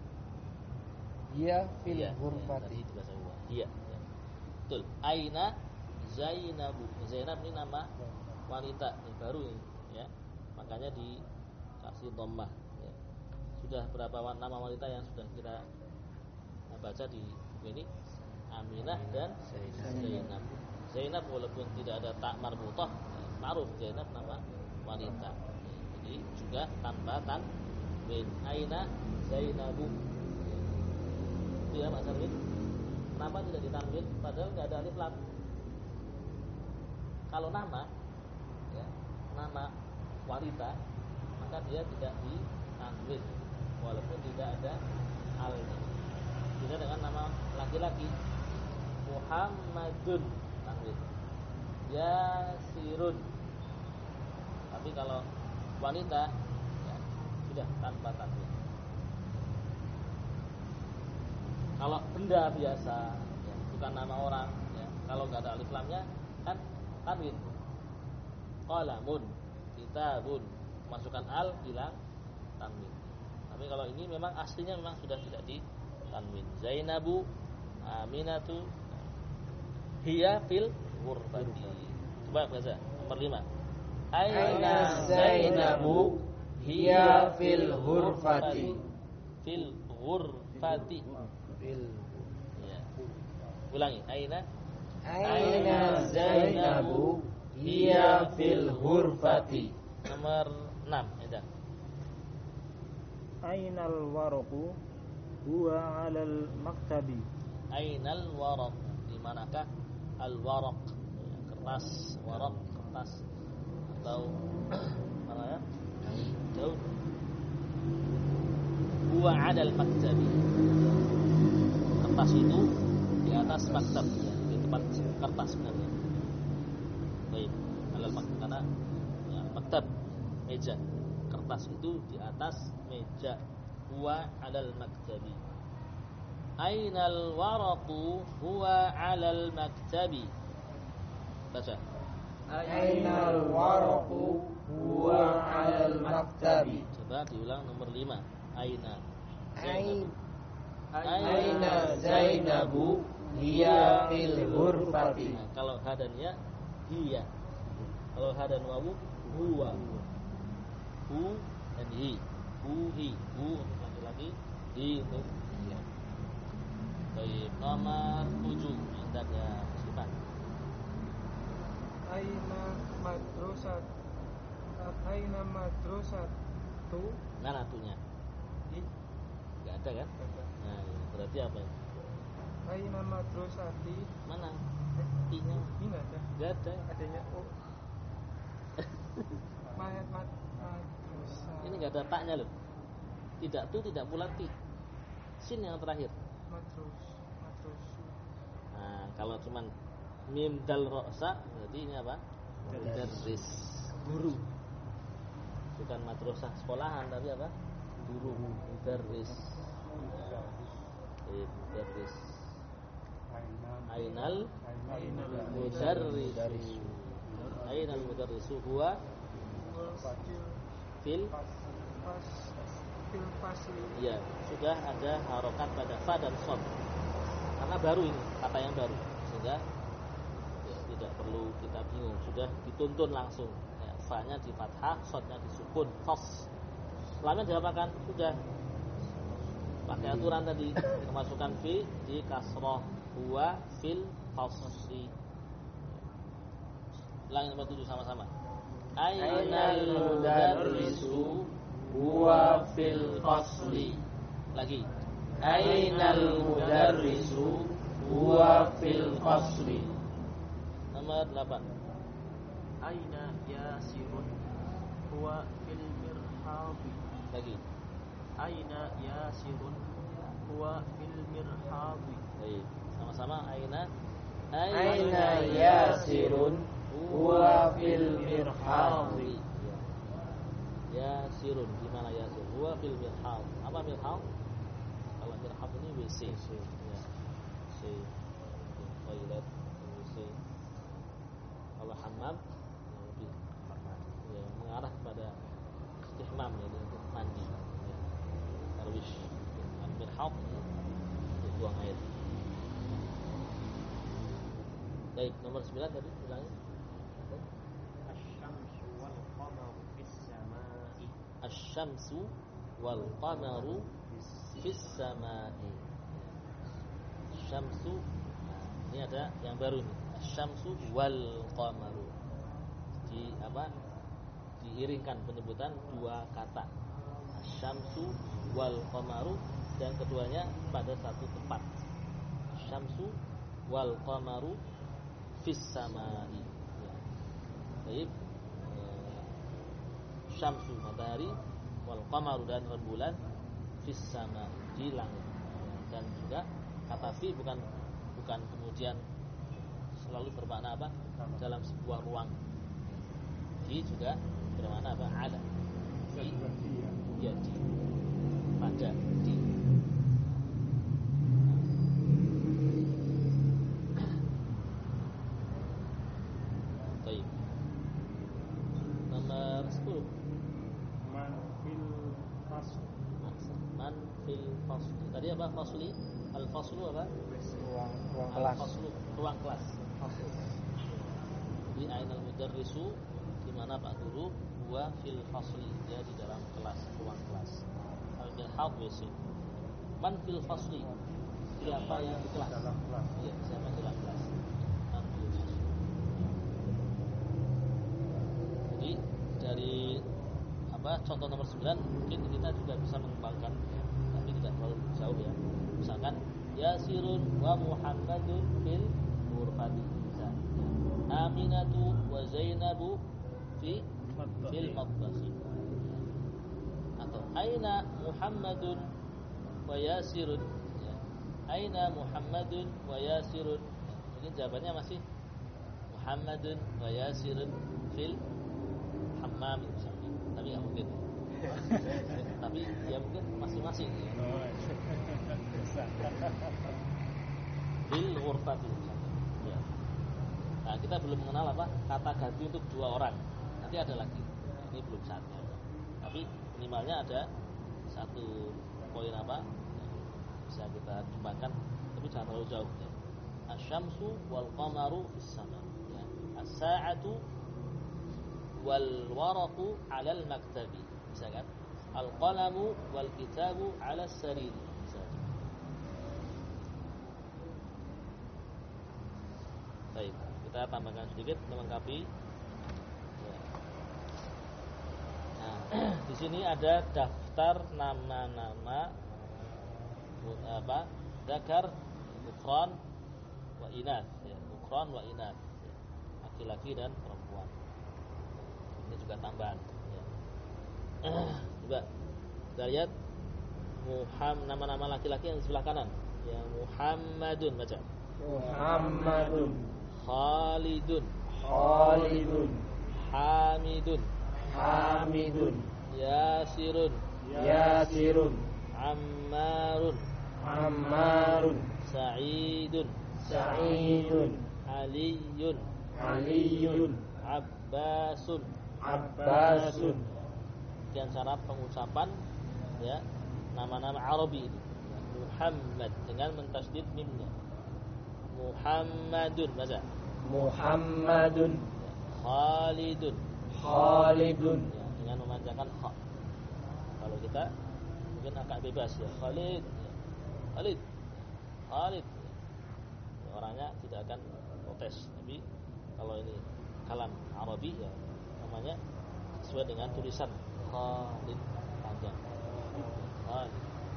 Dia fil Iya, hurfati. tadi itu bahasa gua. Iya, ya. Betul. Aina Zainabu. Zainab ini nama wanita, ini baru ini, ya. Makanya dikasih dhammah, ya. Sudah berapa nama wanita yang sudah kita baca di buku ini? Aminah dan Zainab. Zainab walaupun tidak ada tak marbutah, ma'ruf Zainab nama wanita. Jadi juga tanpa tanwin. Aina Zainabu. Ya Mas Arwin. Kenapa tidak ditanwin? Padahal nggak ada alif lam. Kalau nama, ya, nama wanita, maka dia tidak ditanwin, walaupun tidak ada alnya. Beda dengan nama laki-laki. Muhammadun tanwin. Yasirun. Tapi kalau wanita, ya, sudah tanpa tanwin. Kalau benda biasa, ya, bukan nama orang, ya, kalau nggak ada alif lamnya kan tanwin. Qalamun, kitabun, masukkan al, hilang tanwin. Tapi kalau ini memang aslinya memang sudah tidak ditanwin. Zainabu, Aminatu, hiya fil ghurfati. Coba baca nomor 5. Aina Zainabu hiya fil hurfati. Fil ghurfati. Ya. Ulangi. Aina Zainabu hiya fil hurfati. Nomor 6. Ya. Ainal waraqu huwa 'alal maktabi. Ainal waraq. Di manakah al-waraq? Ya, kertas, waraq, kertas atau mana ya? Daun. Huwa 'alal maktabi. Kertas itu di atas maktab, ya, di tempat kertas sebenarnya. Baik, 'alal maktab karena ya, maktab meja. Kertas itu di atas meja. Huwa 'alal maktabi. Ainal waraqu huwa 'alal maktabi. Baca. Ainal waraqu huwa 'alal maktabi. Coba diulang nomor 5. Aina. Aina Zainabu hiya fil hurfati. Nah, kalau hadannya hiya. Kalau hadan wawu huwa. Hu dan hi. Hu hi. Hu untuk laki-laki, hi untuk dia. Baik, nomor 7. Hendaknya Musliman. Aina madrasat. Aina madrasatu. Mana tuhnya? Enggak ada kan? Nah, berarti apa ini? Aina madrasati. Mana? I-nya Ini ada. enggak ada. Adanya o. Madrasah. Ini enggak ada taknya loh. Tidak tu, tidak pula ti. Sin yang terakhir. Madrasu. Nah, kalau cuman mim dal ra'sa berarti ini apa? Mudarris, guru. Bukan madrasah sekolahan tapi apa? Guru, mudarris. Mudarris. Ainal mudarris. Ainal mudarris huwa fil Fasli. ya, sudah ada harokat pada fa dan shad. Karena baru ini, kata yang baru, sehingga ya, tidak perlu kita bingung, sudah dituntun langsung. Ya, fa-nya di fathah, shadnya disukun, fas. Lamnya diapakan? Sudah pakai aturan tadi, kemasukan fi di kasrah, huwa fil fasli. Ulang nomor 7 sama-sama. Ainal mudarrisu huwa fil fasli. Lagi. Ainal mudarrisu huwa fil fasli. Nomor 8. Aina yasirun huwa fil mirhabi. Lagi. Aina yasirun huwa fil mirhabi. Baik. Sama-sama aina. Aina yasirun huwa fil mirhabi. Yasirun, di mana yasir? Huwa fil mirhab. Apa mirhab? Kalau mirhab ini WC. Ya. WC. Toilet, WC. Kalau hammam yang lebih ya, mengarah kepada istihmam, ya, untuk mandi. Ya. Tarwish. Al-mirhab untuk buang air. Baik, nomor 9 tadi ulangi. Asy-syamsu wal qamaru fis samai. Asy-syamsu wal qamaru fis samai. Syamsu. Nah, ini ada yang baru nih. Asy-syamsu wal qamaru. Di apa? Diiringkan penyebutan dua kata. Asy-syamsu wal qamaru, dan keduanya pada satu tempat. Asy-syamsu wal qamaru fis samai. Ya. Baik. Syamsu matahari, wal qamaru dan rembulan, fis sama di langit. Dan juga kata fi bukan kemudian selalu bermakna apa? Dalam sebuah ruang. Fi juga bermakna apa? Ada. Fi ya di, pada, di. Baik. Nomor 10. Man fil fasl. Man fil fasli. Tadi apa fasli? Al faslu apa? Ruang Al kelas. faslu, ruang kelas. Faslu. Di ainal mudarrisu, di mana Pak Guru? Huwa fil fasli, dia di dalam kelas, ruang kelas. Al mirhab WC. Man fil fasli. Siapa yang di kelas? Dalam kelas. Iya, siapa di dalam kelas? Man fil fasli. Jadi dari contoh nomor 9 mungkin kita juga bisa mengembangkan, tapi tidak terlalu jauh ya. Misalkan Yasirun wa Muhammadun fil ghurfati. Aminatu wa Zainabu fil matbakhi. Atau aina Muhammadun wa Yasirun, ya. Aina Muhammadun wa Yasirun. Mungkin jawabannya masih Muhammadun wa Yasirun fil hammam misalnya. Tapi nggak mungkin. Tapi ya mungkin masing-masing ya. Bil ghurfati misalnya. Ya. Nah, kita belum mengenal apa kata ganti untuk dua orang. Nanti ada lagi. Ini belum saatnya. Tapi minimalnya ada satu poin apa bisa kita kembangkan, tapi jangan terlalu jauh ya. Asy-syamsu wal qamaru fis sama. Ya. As-sa'atu wal waraqu 'alal maktabi, bisa kan? Al-qalamu wal kitabu 'ala as-sarir, bisa. Baik, kita tambahkan sedikit melengkapi. Ya. Nah, di sini ada daftar nama-nama apa? Dzakar, dzukran wa inath, ya, dzukran wa inath. Ya. Laki-laki dan perempuan. Ini juga tambahan ya. Coba kita lihat nama-nama laki-laki yang di sebelah kanan. Ya, Muhammadun, baca. Muhammadun, Khalidun, Khalidun, Hamidun, Hamidun, Yasirun, Yasirun, Ammarun, Ammarun, Sa'idun, Sa'idun, Aliyun, Aliyun, Abbasun. Abbasun. Sekian cara pengucapan ya nama-nama Arabi ini. Muhammad dengan mentasydid mimnya. Muhammadun, baca. Muhammadun. Khalidun. Khalidun. Ya, dengan memanjangkan kha. Kalau kita mungkin agak bebas ya. Khalid. Ya. Khalid. Khalid. Ya, orangnya tidak akan protes. Tapi kalau ini kalam Arabi ya namanya sesuai dengan tulisan Khalid panjang. Khalid.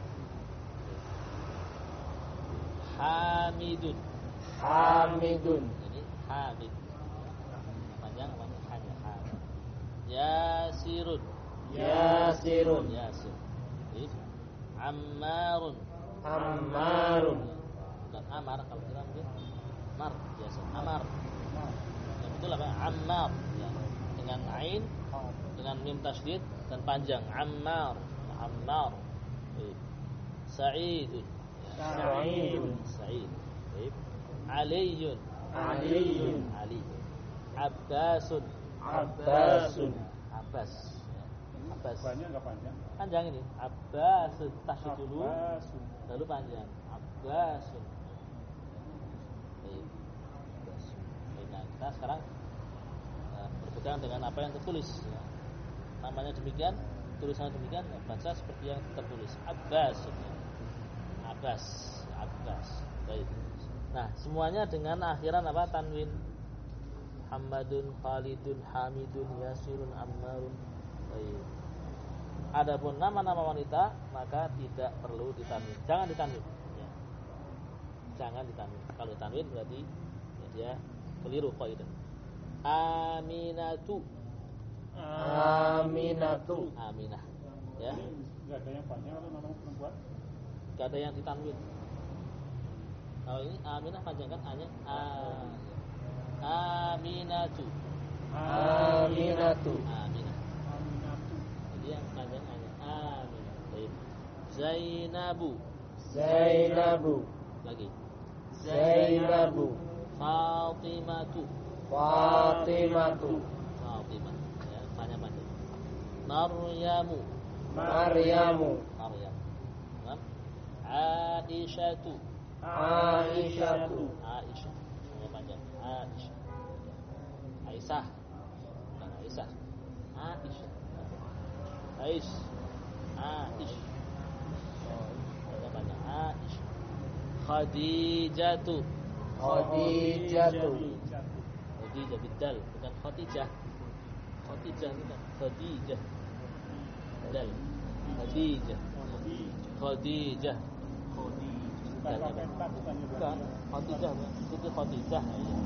Hamidun. Hamidun. Ini Hamid. Panjang apa hanya Hamid. Yasirun. Yasirun. Yasir. Baik. Ammarun. Ammarun. Bukan Amar kalau kita mungkin Mar biasa. Amar. Yang betul apa? Ammar. Ya. Dengan ain, dengan mim tasydid dan panjang. Ammar. Ammar. Baik. Sa'idun. Sa'idun. Sa'id. Baik. Aliyun. Aliyun. Ali. Abbasun. Abbasun. Abbas. Ya. Abbas. Banyak enggak panjang? Panjang ini. Abbasun. Tasydid dulu. Abbasun. Lalu panjang. Abbasun. Baik. Abbasun. Baik, nah, kita sekarang berpegang dengan apa yang tertulis ya. Namanya demikian, tulisannya demikian, ya, baca seperti yang tertulis. Abbasun. Ya. Abbas. Abbas. Baik. Nah, semuanya dengan akhiran apa? Tanwin. Muhammadun, Khalidun, Hamidun, Yasirun, Ammarun. Baik. Adapun nama-nama wanita maka tidak perlu ditanwin. Jangan ditanwin. Ya. Jangan ditanwin. Kalau ditanwin berarti ya, dia keliru kaidah. Aminatu. Aminatu. Aminah. Ya. Enggak ada yang panjang atau nama perempuan? Enggak ada yang ditanwin. Kalau ini Aminah panjangkan hanya Aminatu. Aminatu. Aminah. Aminatu. Jadi yang panjang hanya Aminah. Baik. Zainabu. Zainabu. Lagi. Zainabu. Fatimatu. Fatimatu. Fatimah. Ya, panjang-panjang. Maryamu. Maryamu. Maryam. Nah. Aisyatu. Aisyatu. Aisyah. Namanya panjang. Aisyah. Aisyah. Bukan Aisyah. Aisyah. Aisyah. Aisyah. Panjang. Aisyah. Khadijatu. Khadijatu. Khadijah bidal, bukan Khadijah. Khadijah bukan Khadijah. Dal. Khadijah. Khadijah. Bukan pakai tak, bukan juga. Bukan Khadijah, itu Khadijah.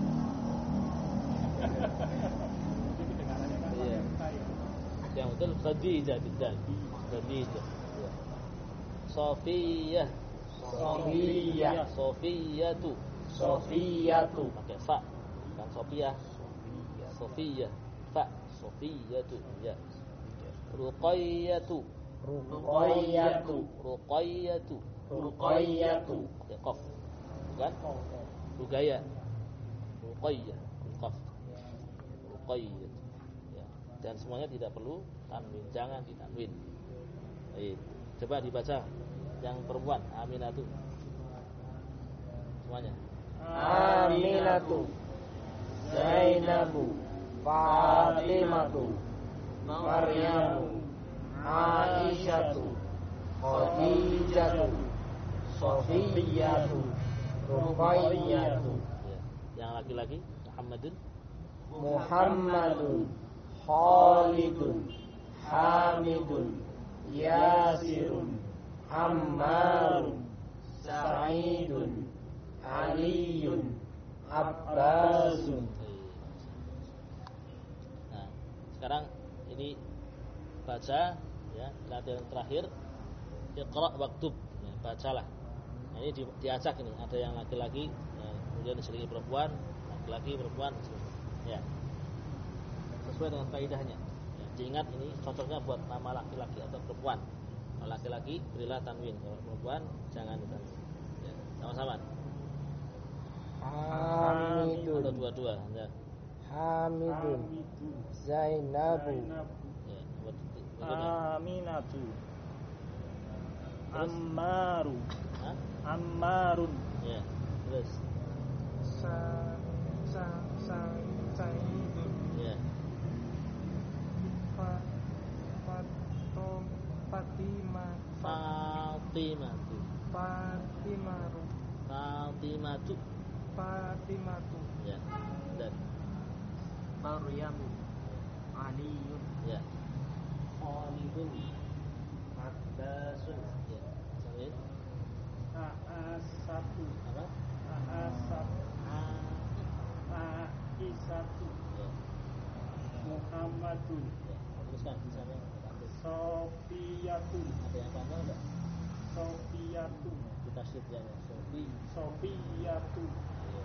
Jadi kedengarannya kan Iya. pakai tak ya. Yang betul Khadijah bidal. Khadijah. Ya. Sofiyah. Sofiyah. Sofiyatu. Sofiyatu. Pakai fa. Bukan Sofiyah. Sofiyah. Fa. Sofiyatu. Ya. Ruqayyatu. Ruqayyatu. Ruqayyatu. Ruqayyatu. Pakai qaf. Bukan? Ruqayyah. Ruqayyah. Qaf. Ruqayyah. Ya. Dan semuanya tidak perlu tanwin. Jangan ditanwin. Baik. Coba dibaca yang perempuan Aminatu. Semuanya. Aminatu. Zainabu. Fatimatu. Maryamu. Aisyatu. Khadijatu. Sofiyatu. Ruqayyatu. Ya. Yang laki-laki Muhammadun. Muhammadun. Khalidun. Hamidun. Yasirun. Ammarun. Sa'idun. Aliyun. Abbasun. Nah, sekarang ini baca ya, latihan terakhir. Iqra waktub. Ya, bacalah. Nah, ini diacak ini, ada yang laki-laki, ya, kemudian diselingi perempuan, laki-laki, perempuan, ya. Sesuai dengan kaidahnya. Ya, diingat ini cocoknya buat nama laki-laki atau perempuan. Kalau laki-laki berilah tanwin, kalau perempuan jangan ditanwin. Ya, sama-sama. Atau Hamidun. dua-dua, ya. Hamidun. Hamidun. Zainabu. Ya, berikutnya. Aminatu. Terus? Ammaru. Hah? Ammarun. Ya, terus. Sa'idun Ya. Fatimatu. Fatimatu Ya. Dan Maryamu Aliyun ya. Khalidun Abbasun Ya. Sambil Aasatu, apa? Aasatu, A. Aisatu, Ya. Muhammadun, Ya. Tuliskan di sana panggil. Sofiyatu, Ada yang panjang enggak? Sofiyatu, Kita shift ya. Sofi. Sofiyatu, Ya.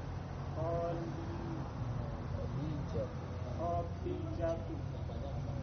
Khadijatu, Khadijah. Yang panjang apa?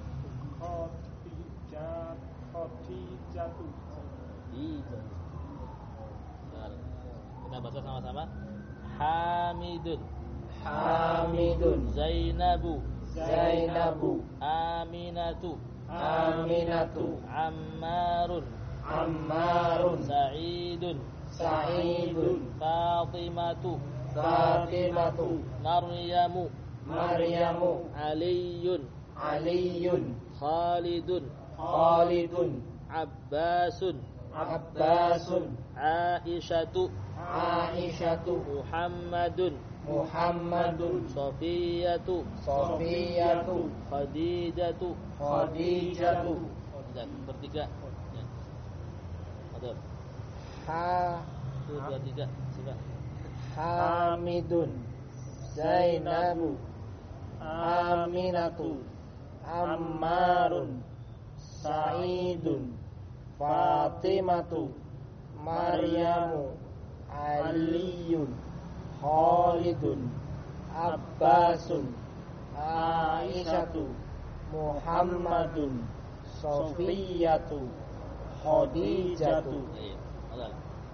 Khadijatu, Khadijah. Baik. Kita baca sama-sama. Hamidun. Hamidun, Zainabu. Zainabu, Aminatu. Aminatu, Ammarun. Ammarun, Sa'idun. Sa'idun, Fatimatu. Fatimatu, Maryamu. Maryamu, Aliyun. Aliyun, Khalidun. Khalidun, Abbasun. Abbasun, Aisyatu. Aisyatu, Muhammadun. Muhammadun, Sofiyatu. Sofiyatu, Khadijatu. Khadijatu, Dan bertiga. Ya. Betul. Ha, 1, 2, 3. Coba. Hamidun, Zainabu, Aminatu, Ammarun, Sa'idun, Fatimatu, Maryamu, Aliyun, Khalidun, Abbasun, Aisyatu, Muhammadun, Sofiyatu, Khadijatu. Iya. Betul.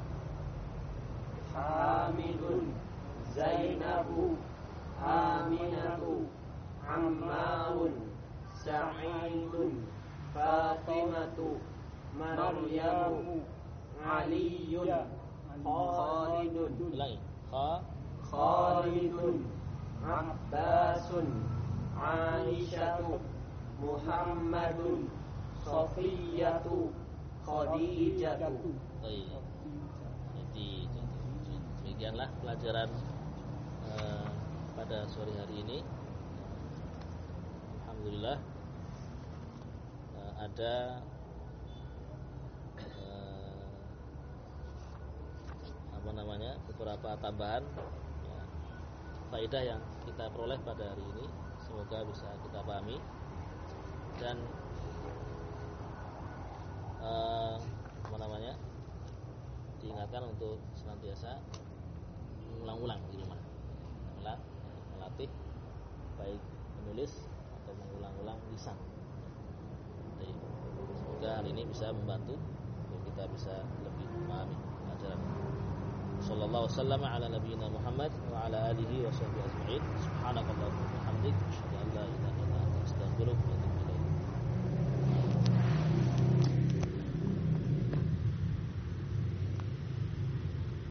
Hamidun Zainabu Aminatu Ammarun Sa'idun Fatimatu Maryamu Aliyun Khalidun Ulangi. Khalidun Abbasun Aisyatu Muhammadun Sofiyatu Khadijatu. Baik. Jadi demikianlah pelajaran pada sore hari ini. Alhamdulillah ada beberapa tambahan faedah yang kita peroleh pada hari ini. Semoga bisa kita pahami dan diingatkan untuk senantiasa mengulang-ulang di rumah, melatih baik menulis atau mengulang-ulang lisan. Jadi, semoga hal ini bisa membantu untuk kita bisa lebih memahami pelajaran. Sallallahu wasallam ala nabiyyina Muhammad wa ala alihi wa sahbihi ajma'in. Subhanakallahumma wa bihamdik, asyhadu an